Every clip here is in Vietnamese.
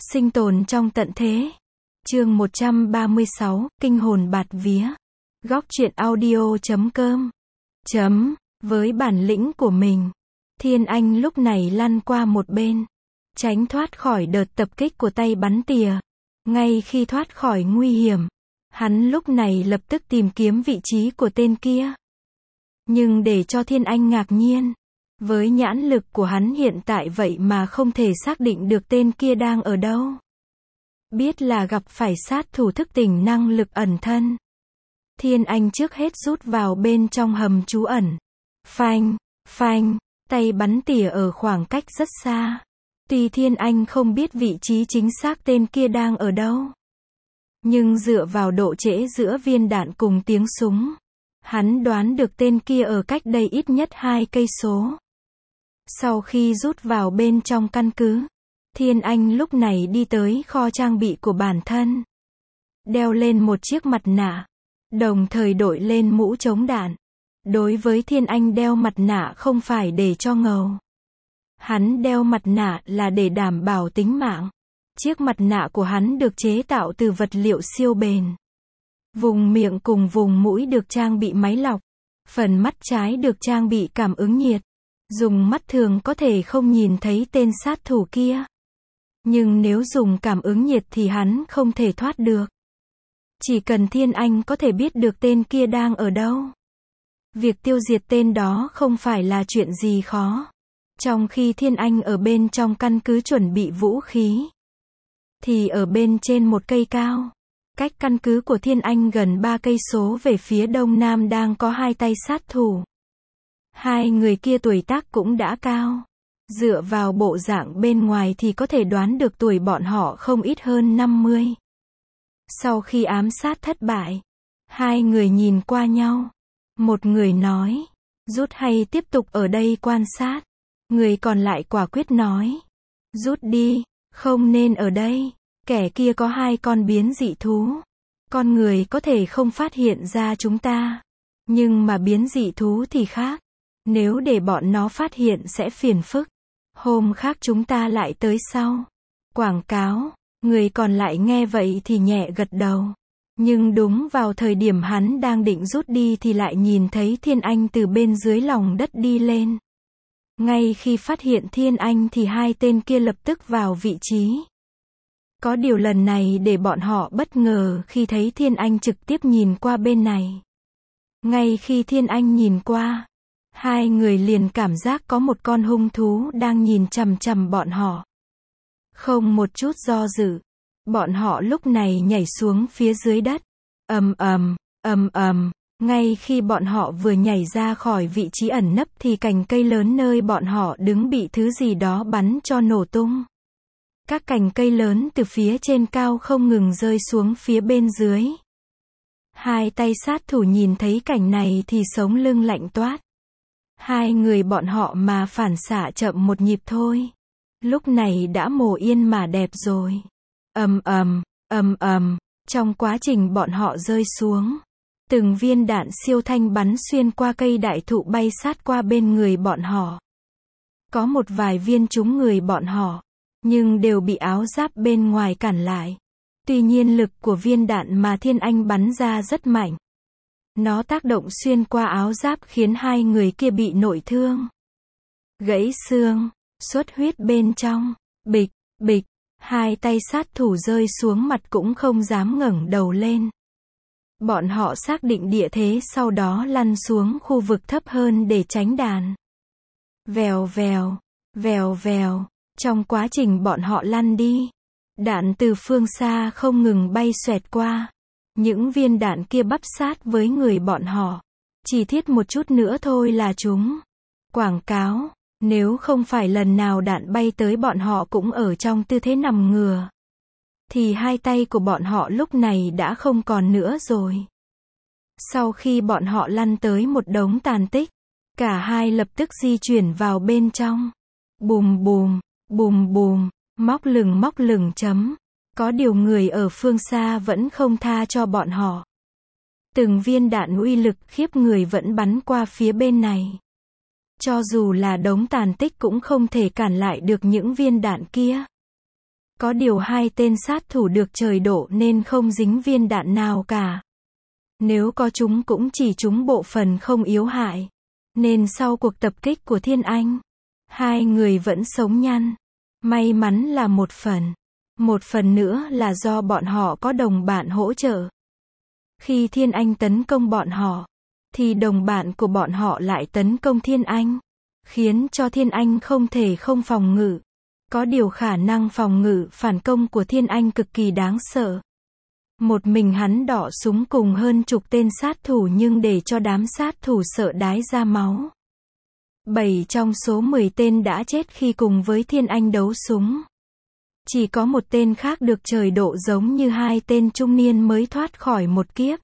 Sinh tồn trong tận thế. Chương 136, kinh hồn bạt vía. Góc truyện audio.com. Với bản lĩnh của mình, Thiên Anh lúc này lăn qua một bên, tránh thoát khỏi đợt tập kích của tay bắn tỉa. Ngay khi thoát khỏi nguy hiểm, hắn lúc này lập tức tìm kiếm vị trí của tên kia. Nhưng để cho Thiên Anh ngạc nhiên, với nhãn lực của hắn hiện tại vậy mà không thể xác định được tên kia đang ở đâu. Biết là gặp phải sát thủ thức tỉnh năng lực ẩn thân. Thiên Anh trước hết rút vào bên trong hầm trú ẩn. Phanh, phanh, tay bắn tỉa ở khoảng cách rất xa. Tuy Thiên Anh không biết vị trí chính xác tên kia đang ở đâu, nhưng dựa vào độ trễ giữa viên đạn cùng tiếng súng, hắn đoán được tên kia ở cách đây ít nhất 2 cây số. Sau khi rút vào bên trong căn cứ, Thiên Anh lúc này đi tới kho trang bị của bản thân. Đeo lên một chiếc mặt nạ, đồng thời đội lên mũ chống đạn. Đối với Thiên Anh đeo mặt nạ không phải để cho ngầu. Hắn đeo mặt nạ là để đảm bảo tính mạng. Chiếc mặt nạ của hắn được chế tạo từ vật liệu siêu bền. Vùng miệng cùng vùng mũi được trang bị máy lọc. Phần mắt trái được trang bị cảm ứng nhiệt. Dùng mắt thường có thể không nhìn thấy tên sát thủ kia. Nhưng nếu dùng cảm ứng nhiệt thì hắn không thể thoát được. Chỉ cần Thiên Anh có thể biết được tên kia đang ở đâu, việc tiêu diệt tên đó không phải là chuyện gì khó. Trong khi Thiên Anh ở bên trong căn cứ chuẩn bị vũ khí, thì ở bên trên một cây cao, cách căn cứ của Thiên Anh gần 3 cây số về phía đông nam đang có 2 tay sát thủ. 2 người kia tuổi tác cũng đã cao. Dựa vào bộ dạng bên ngoài thì có thể đoán được tuổi bọn họ không ít hơn 50. Sau khi ám sát thất bại, 2 người nhìn qua nhau. Một người nói, rút hay tiếp tục ở đây quan sát. Người còn lại quả quyết nói, rút đi, không nên ở đây. Kẻ kia có 2 con biến dị thú. Con người có thể không phát hiện ra chúng ta, nhưng mà biến dị thú thì khác. Nếu để bọn nó phát hiện sẽ phiền phức. Hôm khác chúng ta lại tới sau. Quảng cáo. Người còn lại nghe vậy thì nhẹ gật đầu. Nhưng đúng vào thời điểm hắn đang định rút đi thì lại nhìn thấy Thiên Anh từ bên dưới lòng đất đi lên. Ngay khi phát hiện Thiên Anh thì 2 tên kia lập tức vào vị trí. Có điều lần này để bọn họ bất ngờ khi thấy Thiên Anh trực tiếp nhìn qua bên này. Ngay khi Thiên Anh nhìn qua, 2 người liền cảm giác có một con hung thú đang nhìn chằm chằm bọn họ. Không một chút do dự, bọn họ lúc này nhảy xuống phía dưới đất. Ầm ầm, ầm ầm, ngay khi bọn họ vừa nhảy ra khỏi vị trí ẩn nấp thì cành cây lớn nơi bọn họ đứng bị thứ gì đó bắn cho nổ tung. Các cành cây lớn từ phía trên cao không ngừng rơi xuống phía bên dưới. 2 tay sát thủ nhìn thấy cảnh này thì sống lưng lạnh toát. 2 người bọn họ mà phản xạ chậm một nhịp thôi, lúc này đã mồ yên mà đẹp rồi. Ầm ầm, ầm ầm, trong quá trình bọn họ rơi xuống, từng viên đạn siêu thanh bắn xuyên qua cây đại thụ bay sát qua bên người bọn họ. Có một vài viên trúng người bọn họ, nhưng đều bị áo giáp bên ngoài cản lại. Tuy nhiên lực của viên đạn mà Thiên Anh bắn ra rất mạnh. Nó tác động xuyên qua áo giáp khiến 2 người kia bị nội thương. Gãy xương, xuất huyết bên trong. Bịch, bịch, 2 tay sát thủ rơi xuống mặt cũng không dám ngẩng đầu lên. Bọn họ xác định địa thế sau đó lăn xuống khu vực thấp hơn để tránh đạn. Vèo vèo, vèo vèo, trong quá trình bọn họ lăn đi, đạn từ phương xa không ngừng bay xoẹt qua. Những viên đạn kia bắp sát với người bọn họ. Chỉ thiết một chút nữa thôi là chúng. Quảng cáo, nếu không phải lần nào đạn bay tới bọn họ cũng ở trong tư thế nằm ngửa, thì 2 tay của bọn họ lúc này đã không còn nữa rồi. Sau khi bọn họ lăn tới một đống tàn tích, cả 2 lập tức di chuyển vào bên trong. Bùm bùm, bùm bùm, móc lừng chấm. Có điều người ở phương xa vẫn không tha cho bọn họ. Từng viên đạn uy lực khiếp người vẫn bắn qua phía bên này. Cho dù là đống tàn tích cũng không thể cản lại được những viên đạn kia. Có điều hai tên sát thủ được trời độ nên không dính viên đạn nào cả. Nếu có chúng cũng chỉ trúng bộ phận không yếu hại. Nên sau cuộc tập kích của Thiên Anh, hai người vẫn sống nhăn. May mắn là một phần. Một phần nữa là do bọn họ có đồng bạn hỗ trợ. Khi Thiên Anh tấn công bọn họ, thì đồng bạn của bọn họ lại tấn công Thiên Anh, khiến cho Thiên Anh không thể không phòng ngự. Có điều khả năng phòng ngự phản công của Thiên Anh cực kỳ đáng sợ. Một mình hắn đọ súng cùng hơn chục tên sát thủ nhưng để cho đám sát thủ sợ đái ra máu. 7 trong số 10 tên đã chết khi cùng với Thiên Anh đấu súng. Chỉ có một tên khác được trời độ giống như hai tên trung niên mới thoát khỏi một kiếp.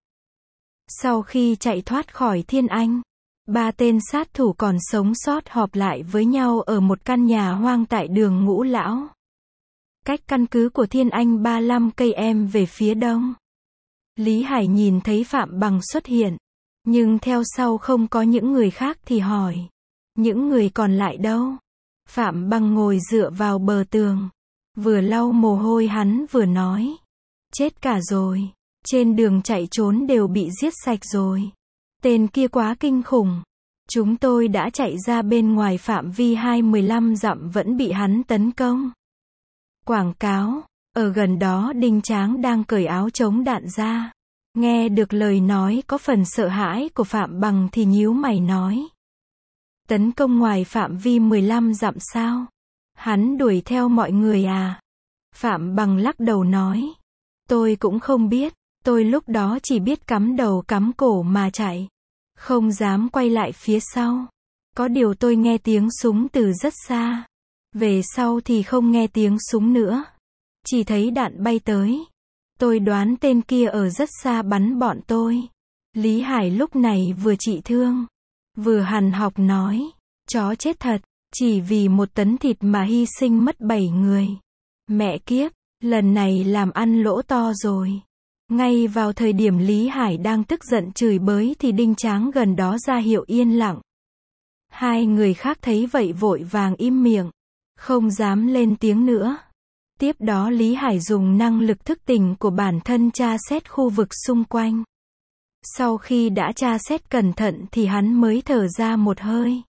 Sau khi chạy thoát khỏi Thiên Anh, 3 tên sát thủ còn sống sót họp lại với nhau ở một căn nhà hoang tại đường Ngũ Lão. Cách căn cứ của Thiên Anh 35 cây em về phía đông. Lý Hải nhìn thấy Phạm Bằng xuất hiện, nhưng theo sau không có những người khác thì hỏi. Những người còn lại đâu? Phạm Bằng ngồi dựa vào bờ tường, vừa lau mồ hôi hắn vừa nói. Chết cả rồi. Trên đường chạy trốn đều bị giết sạch rồi. Tên kia quá kinh khủng. Chúng tôi đã chạy ra bên ngoài phạm vi 15 dặm vẫn bị hắn tấn công. Quảng cáo. Ở gần đó Đinh Tráng đang cởi áo chống đạn ra. Nghe được lời nói có phần sợ hãi của Phạm Bằng thì nhíu mày nói. Tấn công ngoài phạm vi 15 dặm sao? Hắn đuổi theo mọi người à? Phạm Bằng lắc đầu nói. Tôi cũng không biết. Tôi lúc đó chỉ biết cắm đầu cắm cổ mà chạy. Không dám quay lại phía sau. Có điều tôi nghe tiếng súng từ rất xa. Về sau thì không nghe tiếng súng nữa. Chỉ thấy đạn bay tới. Tôi đoán tên kia ở rất xa bắn bọn tôi. Lý Hải lúc này vừa trị thương, vừa hằn học nói. Chó chết thật. Chỉ vì một tấn thịt mà hy sinh mất 7 người. Mẹ kiếp. Lần này làm ăn lỗ to rồi. Ngay vào thời điểm Lý Hải đang tức giận chửi bới thì Đinh Tráng gần đó ra hiệu yên lặng. Hai người khác thấy vậy vội vàng im miệng, không dám lên tiếng nữa. Tiếp đó Lý Hải dùng năng lực thức tỉnh của bản thân tra xét khu vực xung quanh. Sau khi đã tra xét cẩn thận thì hắn mới thở ra một hơi.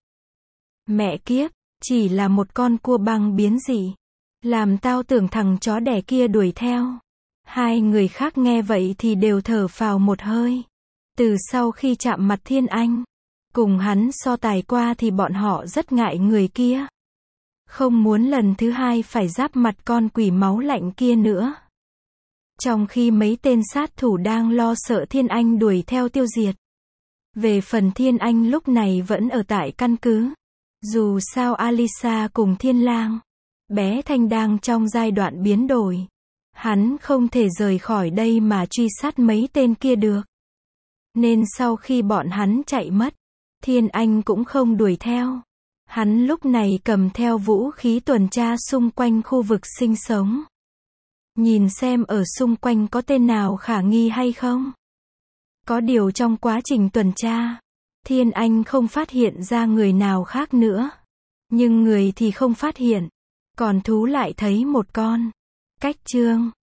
Mẹ kiếp, chỉ là một con cua băng biến dị. Làm tao tưởng thằng chó đẻ kia đuổi theo. Hai người khác nghe vậy thì đều thở phào một hơi. Từ sau khi chạm mặt Thiên Anh, cùng hắn so tài qua thì bọn họ rất ngại người kia. Không muốn lần thứ hai phải giáp mặt con quỷ máu lạnh kia nữa. Trong khi mấy tên sát thủ đang lo sợ Thiên Anh đuổi theo tiêu diệt. Về phần Thiên Anh lúc này vẫn ở tại căn cứ. Dù sao Alisa cùng Thiên Lang, bé Thanh đang trong giai đoạn biến đổi. Hắn không thể rời khỏi đây mà truy sát mấy tên kia được. Nên sau khi bọn hắn chạy mất, Thiên Anh cũng không đuổi theo. Hắn lúc này cầm theo vũ khí tuần tra xung quanh khu vực sinh sống. Nhìn xem ở xung quanh có tên nào khả nghi hay không. Có điều trong quá trình tuần tra, Thiên Anh không phát hiện ra người nào khác nữa. Nhưng người thì không phát hiện. Còn thú lại thấy một con. Cách chương